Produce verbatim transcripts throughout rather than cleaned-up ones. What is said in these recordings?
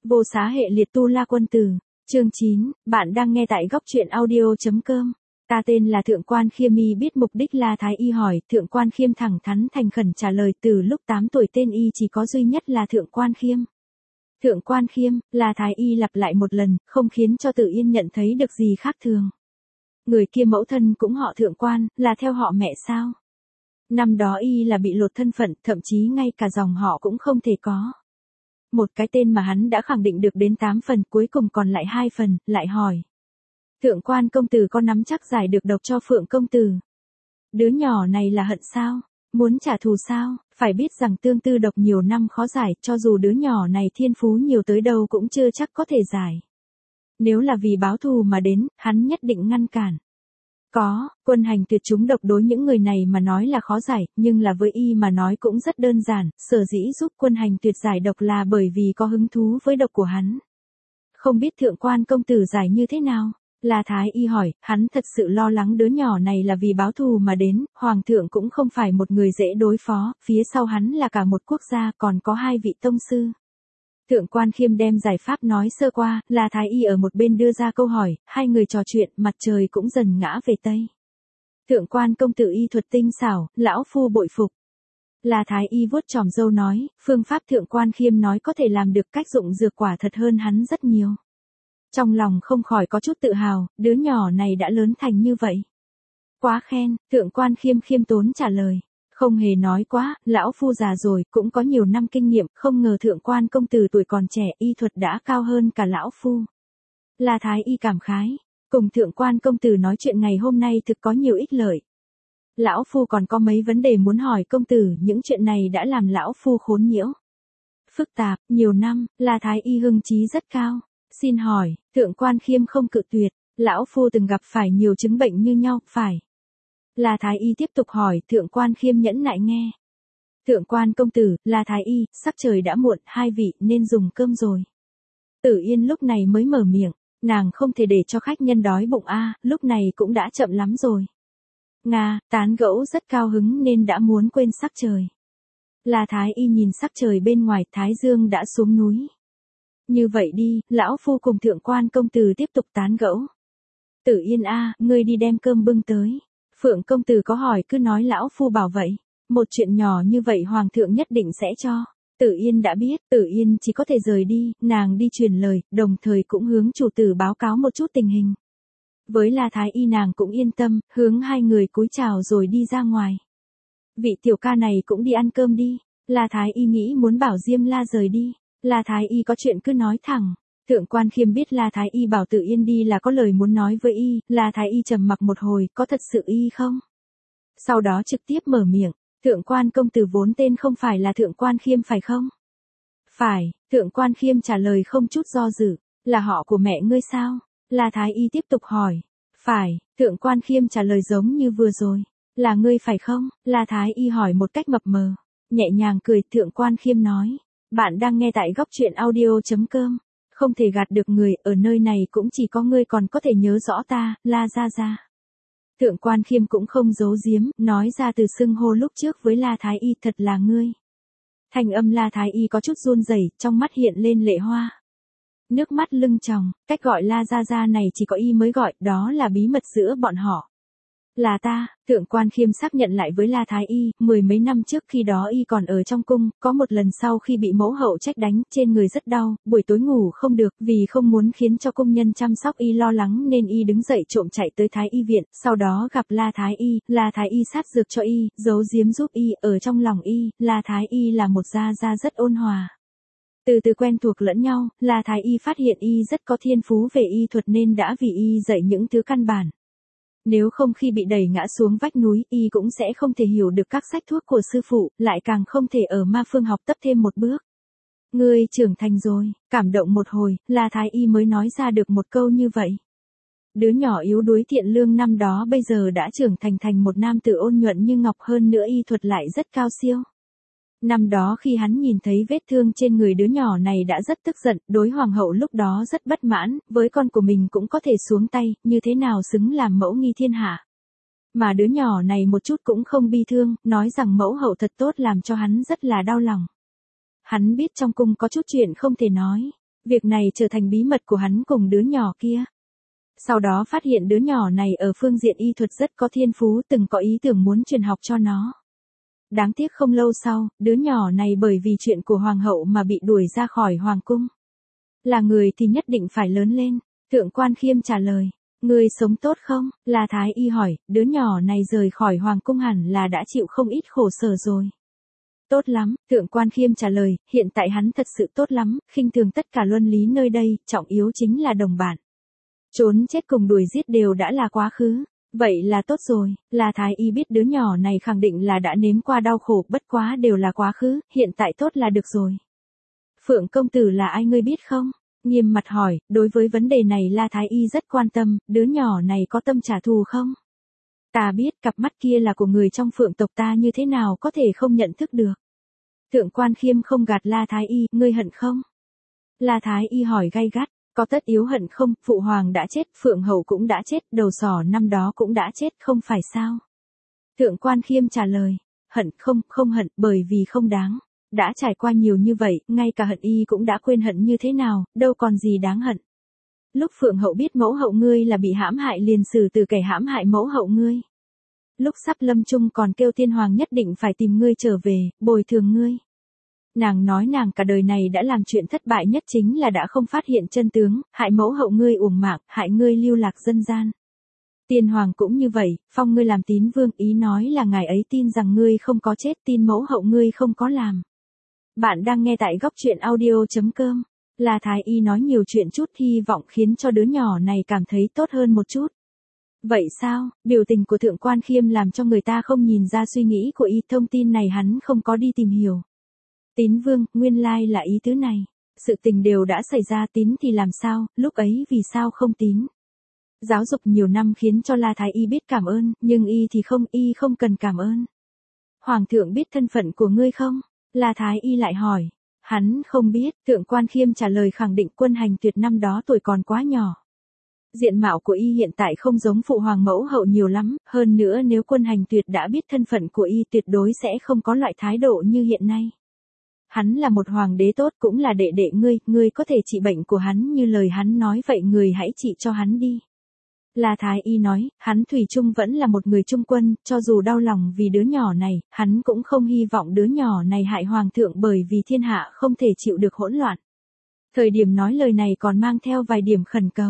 Vô xá hệ liệt tu la quân tử. Chương chín, bạn đang nghe tại góc truyện audio.com. Ta tên là Thượng quan Khiêm. Y biết mục đích La Thái Y hỏi, Thượng quan Khiêm thẳng thắn thành khẩn trả lời, từ lúc tám tuổi tên y chỉ có duy nhất là Thượng quan Khiêm. Thượng quan Khiêm, La Thái Y lặp lại một lần, không khiến cho Tử Yên nhận thấy được gì khác thường. Người kia mẫu thân cũng họ Thượng quan, là theo họ mẹ sao? Năm đó y là bị lột thân phận, thậm chí ngay cả dòng họ cũng không thể có. Một cái tên mà hắn đã khẳng định được đến tám phần, cuối cùng còn lại hai phần, lại hỏi. Thượng quan công tử có nắm chắc giải được độc cho Phượng công tử? Đứa nhỏ này là hận sao? Muốn trả thù sao? Phải biết rằng tương tư độc nhiều năm khó giải, cho dù đứa nhỏ này thiên phú nhiều tới đâu cũng chưa chắc có thể giải. Nếu là vì báo thù mà đến, hắn nhất định ngăn cản. Có, quân hành tuyệt chúng độc đối những người này mà nói là khó giải, nhưng là với y mà nói cũng rất đơn giản, sở dĩ giúp quân hành tuyệt giải độc là bởi vì có hứng thú với độc của hắn. Không biết Thượng quan công tử giải như thế nào? La Thái Y hỏi, hắn thật sự lo lắng đứa nhỏ này là vì báo thù mà đến, Hoàng thượng cũng không phải một người dễ đối phó, phía sau hắn là cả một quốc gia, còn có hai vị tông sư. Thượng quan Khiêm đem giải pháp nói sơ qua, La Thái Y ở một bên đưa ra câu hỏi, hai người trò chuyện, mặt trời cũng dần ngã về Tây. Thượng quan công tử y thuật tinh xảo, lão phu bội phục. La Thái Y vuốt chòm râu nói, phương pháp Thượng quan Khiêm nói có thể làm được, cách dụng dược quả thật hơn hắn rất nhiều. Trong lòng không khỏi có chút tự hào, đứa nhỏ này đã lớn thành như vậy. Quá khen, Thượng quan Khiêm khiêm tốn trả lời. Không hề nói quá, lão phu già rồi, cũng có nhiều năm kinh nghiệm, không ngờ Thượng quan công tử tuổi còn trẻ, y thuật đã cao hơn cả lão phu. La Thái Y cảm khái, cùng Thượng quan công tử nói chuyện ngày hôm nay thực có nhiều ích lợi. Lão phu còn có mấy vấn đề muốn hỏi công tử, những chuyện này đã làm lão phu khốn nhiễu. Phức tạp, nhiều năm, La Thái Y hưng trí rất cao. Xin hỏi, Thượng quan Khiêm không cự tuyệt, lão phu từng gặp phải nhiều chứng bệnh như nhau, phải. La Thái Y tiếp tục hỏi, Thượng quan Khiêm nhẫn nại nghe. Thượng quan công tử, La Thái Y, sắc trời đã muộn, hai vị nên dùng cơm rồi. Tử Yên lúc này mới mở miệng, nàng không thể để cho khách nhân đói bụng a, lúc này cũng đã chậm lắm rồi. Nga, tán gẫu rất cao hứng nên đã muốn quên sắc trời. La Thái Y nhìn sắc trời bên ngoài, Thái Dương đã xuống núi. Như vậy đi, lão phu cùng Thượng quan công tử tiếp tục tán gẫu. Tử Yên a, ngươi đi đem cơm bưng tới. Phượng công tử có hỏi cứ nói lão phu bảo vậy. Một chuyện nhỏ như vậy Hoàng thượng nhất định sẽ cho. Tử Yên đã biết, Tử Yên chỉ có thể rời đi, nàng đi truyền lời, đồng thời cũng hướng chủ tử báo cáo một chút tình hình. Với La Thái Y nàng cũng yên tâm, hướng hai người cúi chào rồi đi ra ngoài. Vị tiểu ca này cũng đi ăn cơm đi. La Thái Y nghĩ muốn bảo Diêm La rời đi. La Thái Y có chuyện cứ nói thẳng. Thượng quan Khiêm biết La Thái Y bảo Tử Yên đi là có lời muốn nói với y, La Thái Y trầm mặc một hồi, có thật sự y không? Sau đó trực tiếp mở miệng, Thượng quan công tử vốn tên không phải là Thượng quan Khiêm phải không? Phải, Thượng quan Khiêm trả lời không chút do dự, là họ của mẹ ngươi sao? La Thái Y tiếp tục hỏi, phải, Thượng quan Khiêm trả lời giống như vừa rồi, là ngươi phải không? La Thái Y hỏi một cách mập mờ, nhẹ nhàng cười, Thượng quan Khiêm nói, bạn đang nghe tại góc truyện audio.com. Không thể gạt được người, ở nơi này cũng chỉ có ngươi còn có thể nhớ rõ ta, La Gia Gia. Thượng quan Khiêm cũng không giấu giếm, nói ra từ xưng hô lúc trước với La Thái Y, thật là ngươi. Thành âm La Thái Y có chút run rẩy, trong mắt hiện lên lệ hoa. Nước mắt lưng tròng, cách gọi La Gia Gia này chỉ có y mới gọi, đó là bí mật giữa bọn họ. Là ta, Thượng quan Khiêm xác nhận lại với La Thái Y, mười mấy năm trước khi đó y còn ở trong cung, có một lần sau khi bị mẫu hậu trách đánh, trên người rất đau, buổi tối ngủ không được, vì không muốn khiến cho công nhân chăm sóc y lo lắng nên y đứng dậy trộm chạy tới Thái Y viện, sau đó gặp La Thái Y, La Thái Y sát dược cho y, giấu giếm giúp y, ở trong lòng y, La Thái Y là một gia gia rất ôn hòa. Từ từ quen thuộc lẫn nhau, La Thái Y phát hiện y rất có thiên phú về y thuật nên đã vì y dạy những thứ căn bản. Nếu không khi bị đẩy ngã xuống vách núi, y cũng sẽ không thể hiểu được các sách thuốc của sư phụ, lại càng không thể ở ma phương học tập thêm một bước. Ngươi trưởng thành rồi, cảm động một hồi, La Thái Y mới nói ra được một câu như vậy. Đứa nhỏ yếu đuối thiện lương năm đó bây giờ đã trưởng thành thành một nam tử ôn nhuận như ngọc, hơn nữa y thuật lại rất cao siêu. Năm đó khi hắn nhìn thấy vết thương trên người đứa nhỏ này đã rất tức giận, đối hoàng hậu lúc đó rất bất mãn, với con của mình cũng có thể xuống tay, như thế nào xứng làm mẫu nghi thiên hạ. Mà đứa nhỏ này một chút cũng không bi thương, nói rằng mẫu hậu thật tốt làm cho hắn rất là đau lòng. Hắn biết trong cung có chút chuyện không thể nói. Việc này trở thành bí mật của hắn cùng đứa nhỏ kia. Sau đó phát hiện đứa nhỏ này ở phương diện y thuật rất có thiên phú, từng có ý tưởng muốn truyền học cho nó. Đáng tiếc không lâu sau, đứa nhỏ này bởi vì chuyện của hoàng hậu mà bị đuổi ra khỏi hoàng cung. Là người thì nhất định phải lớn lên. Thượng quan Khiêm trả lời, người sống tốt không? La Thái Y hỏi, đứa nhỏ này rời khỏi hoàng cung hẳn là đã chịu không ít khổ sở rồi. Tốt lắm, Thượng quan Khiêm trả lời, hiện tại hắn thật sự tốt lắm, khinh thường tất cả luân lý nơi đây, trọng yếu chính là đồng bạn. Trốn chết cùng đuổi giết đều đã là quá khứ. Vậy là tốt rồi, La Thái Y biết đứa nhỏ này khẳng định là đã nếm qua đau khổ, bất quá đều là quá khứ, hiện tại tốt là được rồi. Phượng công tử là ai ngươi biết không? Nghiêm mặt hỏi, đối với vấn đề này La Thái Y rất quan tâm, đứa nhỏ này có tâm trả thù không? Ta biết cặp mắt kia là của người trong Phượng tộc ta, như thế nào có thể không nhận thức được. Thượng quan Khiêm không gạt La Thái Y, ngươi hận không? La Thái Y hỏi gay gắt, có tất yếu hận không, phụ hoàng đã chết, Phượng hậu cũng đã chết, đầu sỏ năm đó cũng đã chết, không phải sao? Thượng quan Khiêm trả lời, hận không, không hận, bởi vì không đáng. Đã trải qua nhiều như vậy, ngay cả hận y cũng đã quên hận như thế nào, đâu còn gì đáng hận. Lúc Phượng hậu biết mẫu hậu ngươi là bị hãm hại liền xử từ kẻ hãm hại mẫu hậu ngươi. Lúc sắp lâm chung còn kêu tiên hoàng nhất định phải tìm ngươi trở về, bồi thường ngươi. Nàng nói nàng cả đời này đã làm chuyện thất bại nhất chính là đã không phát hiện chân tướng, hại mẫu hậu ngươi uổng mạng, hại ngươi lưu lạc dân gian. Tiên hoàng cũng như vậy, phong ngươi làm tín vương, ý nói là ngài ấy tin rằng ngươi không có chết, tin mẫu hậu ngươi không có làm. Bạn đang nghe tại góc truyện audio chấm com. La Thái Y nói nhiều chuyện chút, hy vọng khiến cho đứa nhỏ này cảm thấy tốt hơn một chút. Vậy sao? Biểu tình của Thượng quan Khiêm làm cho người ta không nhìn ra suy nghĩ của y, thông tin này hắn không có đi tìm hiểu. Tín vương, nguyên lai là ý tứ này. Sự tình đều đã xảy ra, tín thì làm sao, lúc ấy vì sao không tín? Giáo dục nhiều năm khiến cho La Thái Y biết cảm ơn, nhưng y thì không, y không cần cảm ơn. Hoàng thượng biết thân phận của ngươi không? La Thái Y lại hỏi. Hắn không biết, Thượng quan Khiêm trả lời khẳng định, Quân Hành Tuyệt năm đó tuổi còn quá nhỏ. Diện mạo của y hiện tại không giống phụ hoàng mẫu hậu nhiều lắm, hơn nữa nếu Quân Hành Tuyệt đã biết thân phận của y tuyệt đối sẽ không có loại thái độ như hiện nay. Hắn là một hoàng đế tốt, cũng là đệ đệ ngươi, ngươi có thể trị bệnh của hắn như lời hắn nói vậy, người hãy trị cho hắn đi. La Thái Y nói, hắn thủy chung vẫn là một người trung quân, cho dù đau lòng vì đứa nhỏ này, hắn cũng không hy vọng đứa nhỏ này hại hoàng thượng, bởi vì thiên hạ không thể chịu được hỗn loạn. Thời điểm nói lời này còn mang theo vài điểm khẩn cầu.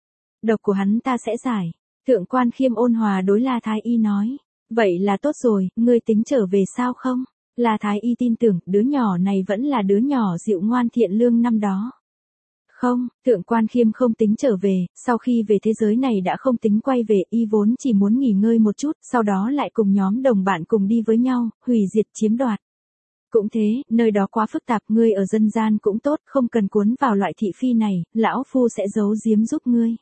Độc của hắn ta sẽ giải. Thượng quan Khiêm ôn hòa đối La Thái Y nói, vậy là tốt rồi, ngươi tính trở về sao không? La Thái Y tin tưởng, đứa nhỏ này vẫn là đứa nhỏ dịu ngoan thiện lương năm đó. Không, Thượng quan Khiêm không tính trở về, sau khi về thế giới này đã không tính quay về, y vốn chỉ muốn nghỉ ngơi một chút, sau đó lại cùng nhóm đồng bạn cùng đi với nhau, hủy diệt chiếm đoạt. Cũng thế, nơi đó quá phức tạp, ngươi ở dân gian cũng tốt, không cần cuốn vào loại thị phi này, lão phu sẽ giấu giếm giúp ngươi.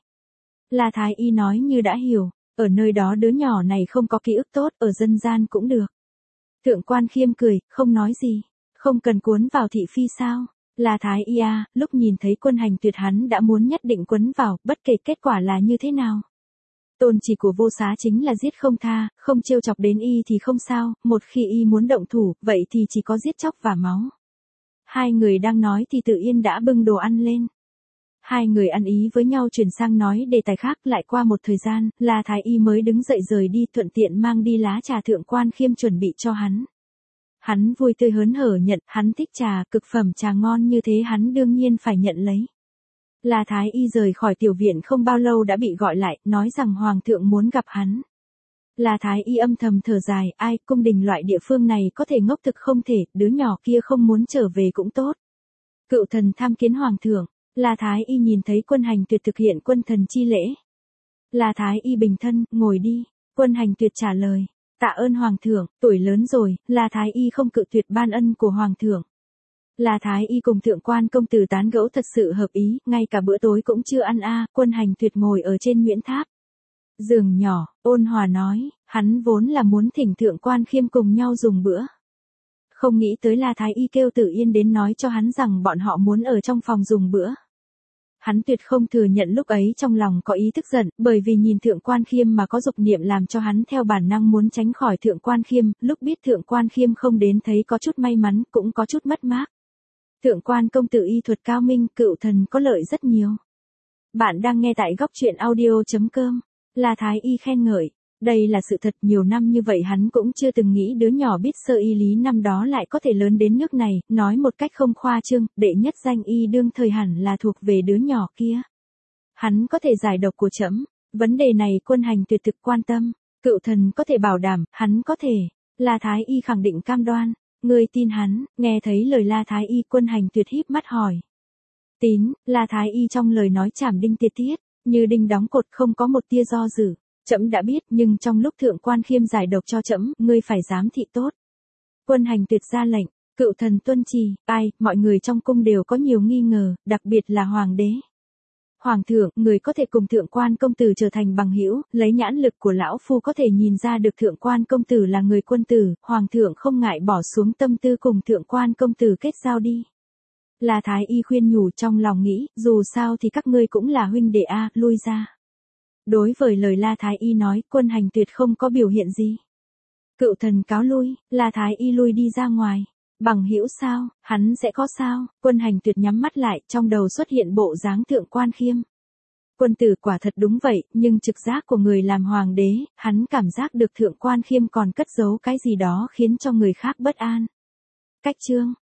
La Thái Y nói như đã hiểu, ở nơi đó đứa nhỏ này không có ký ức tốt, ở dân gian cũng được. Thượng quan Khiêm cười, không nói gì, không cần cuốn vào thị phi sao? La Thái Y à, lúc nhìn thấy Quân Hành Tuyệt hắn đã muốn nhất định quấn vào, bất kể kết quả là như thế nào. Tôn chỉ của vô xá chính là giết không tha, không trêu chọc đến y thì không sao, một khi y muốn động thủ, vậy thì chỉ có giết chóc và máu. Hai người đang nói thì Tự Yên đã bưng đồ ăn lên. Hai người ăn ý với nhau chuyển sang nói đề tài khác, lại qua một thời gian, La Thái Y mới đứng dậy rời đi, thuận tiện mang đi lá trà Thượng quan Khiêm chuẩn bị cho hắn. Hắn vui tươi hớn hở nhận, hắn thích trà, cực phẩm trà ngon như thế hắn đương nhiên phải nhận lấy. La Thái Y rời khỏi tiểu viện không bao lâu đã bị gọi lại, nói rằng Hoàng thượng muốn gặp hắn. La Thái Y âm thầm thở dài, ai, cung đình loại địa phương này có thể ngốc thực không thể, đứa nhỏ kia không muốn trở về cũng tốt. Cựu thần tham kiến Hoàng thượng, La Thái Y nhìn thấy Quân Hành Tuyệt thực hiện quân thần chi lễ. La Thái Y bình thân, ngồi đi, Quân Hành Tuyệt trả lời. Tạ ơn Hoàng thượng, tuổi lớn rồi, La Thái Y không cự tuyệt ban ân của Hoàng thượng. La Thái Y cùng Thượng quan công tử tán gẫu thật sự hợp ý, ngay cả bữa tối cũng chưa ăn a. Quân Hành Tuyệt ngồi ở trên Nguyễn Tháp. Giường nhỏ, ôn hòa nói, hắn vốn là muốn thỉnh Thượng quan Khiêm cùng nhau dùng bữa. Không nghĩ tới La Thái Y kêu Tự Yên đến nói cho hắn rằng bọn họ muốn ở trong phòng dùng bữa. Hắn tuyệt không thừa nhận lúc ấy trong lòng có ý tức giận, bởi vì nhìn Thượng quan Khiêm mà có dục niệm làm cho hắn theo bản năng muốn tránh khỏi Thượng quan Khiêm, lúc biết Thượng quan Khiêm không đến thấy có chút may mắn, cũng có chút mất mát. Thượng quan công tử y thuật cao minh, cựu thần có lợi rất nhiều. Bạn đang nghe tại góc truyện audio.com. La Thái Y khen ngợi. Đây là sự thật, nhiều năm như vậy hắn cũng chưa từng nghĩ đứa nhỏ biết sơ y lý năm đó lại có thể lớn đến nước này, nói một cách không khoa trương, đệ nhất danh y đương thời hẳn là thuộc về đứa nhỏ kia. Hắn có thể giải độc của trẫm, vấn đề này Quân Hành Tuyệt thực quan tâm, cựu thần có thể bảo đảm, hắn có thể. La Thái Y khẳng định cam đoan. Ngươi tin hắn? Nghe thấy lời La Thái Y, Quân Hành Tuyệt híp mắt hỏi. Tín. La Thái Y trong lời nói chảm đinh tiệt tiết, như đinh đóng cột, không có một tia do dự. Trẫm đã biết, nhưng trong lúc thượng quan khiêm giải độc cho trẫm, ngươi phải giám thị tốt. Quân Hành Tuyệt ra lệnh, cựu thần tuân trì. Ai, mọi người trong cung đều có nhiều nghi ngờ, đặc biệt là hoàng đế. Hoàng thượng, người có thể cùng thượng quan công tử trở thành bằng hữu, lấy nhãn lực của lão phu có thể nhìn ra được thượng quan công tử là người quân tử, hoàng thượng không ngại bỏ xuống tâm tư cùng thượng quan công tử kết giao đi. La Thái Y khuyên nhủ, trong lòng nghĩ, dù sao thì các ngươi cũng là huynh đệ a, lui ra. Đối với lời La Thái Y nói, Quân Hành Tuyệt không có biểu hiện gì. Cựu thần cáo lui, La Thái Y lui đi ra ngoài. Bằng hữu sao, hắn sẽ có sao? Quân Hành Tuyệt nhắm mắt lại, trong đầu xuất hiện bộ dáng thượng quan khiêm. Quân tử quả thật đúng vậy, nhưng trực giác của người làm hoàng đế, hắn cảm giác được thượng quan khiêm còn cất giấu cái gì đó khiến cho người khác bất an. Cách chương